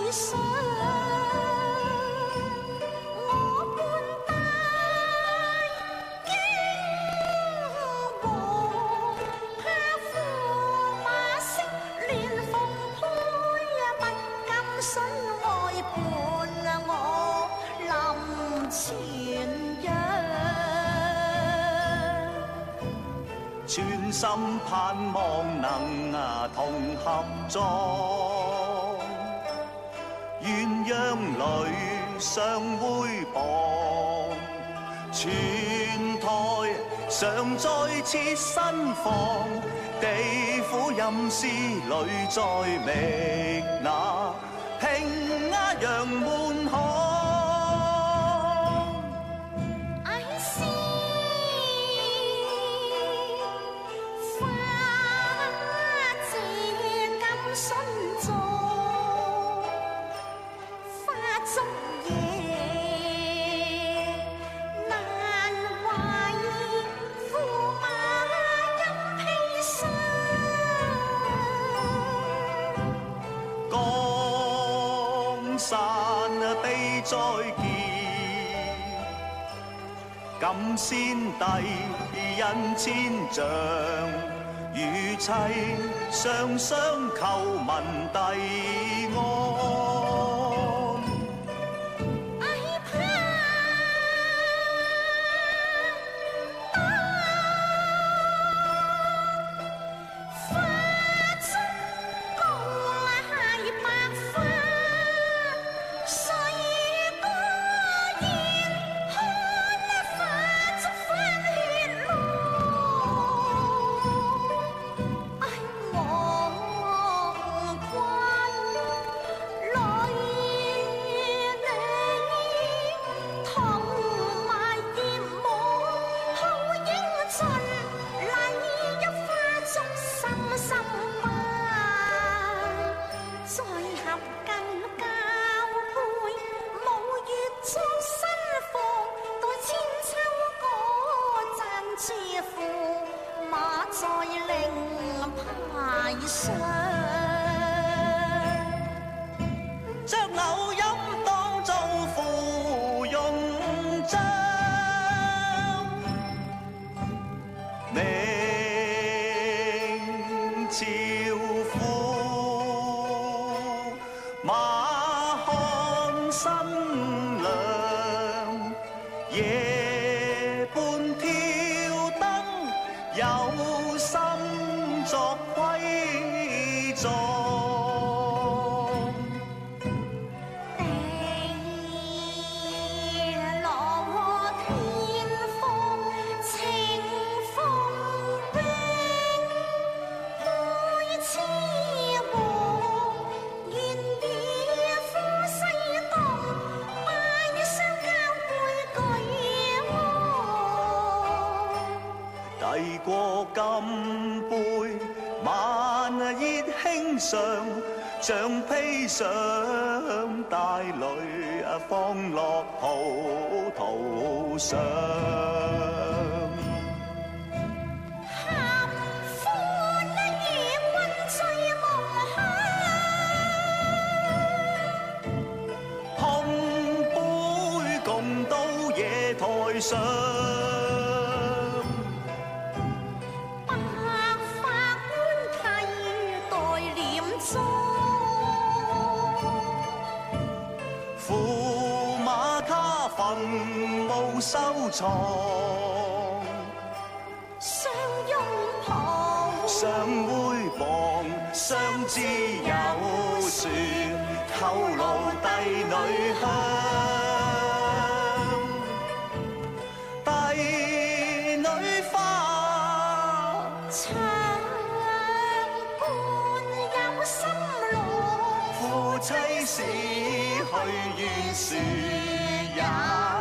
上，我半帶驚惶，怕驸馬色亂鳳配，不敢信外伴我臨前約。 全心盼望能同合作，鴛鴦裏相會傍，全台常再設新房，地府陰司裏再覓那平鴉揚滿巷。 心做花燭夜，難為驸馬陰披霜。 江山悲再見，感先帝恩千丈。與妻雙雙求問帝安。 在令牌上， 將偶音當做芙蓉章，明朝父馬漢新娘，夜半挑燈有心作規狀， 地羅和天風情風冰，杯痴和願與夫妻當，拜相交杯舉壺。 遞過金杯，晚熱輕上，像披上大淚放落葡萄上。 合歡夜君醉夢鄉， 碰杯共到野台上。驸馬卡墳墓收藏， 相擁抱， 相會傍，相知有説，透露帝女香。帝女花， 長伴有心路， 夫妻死去願樹也。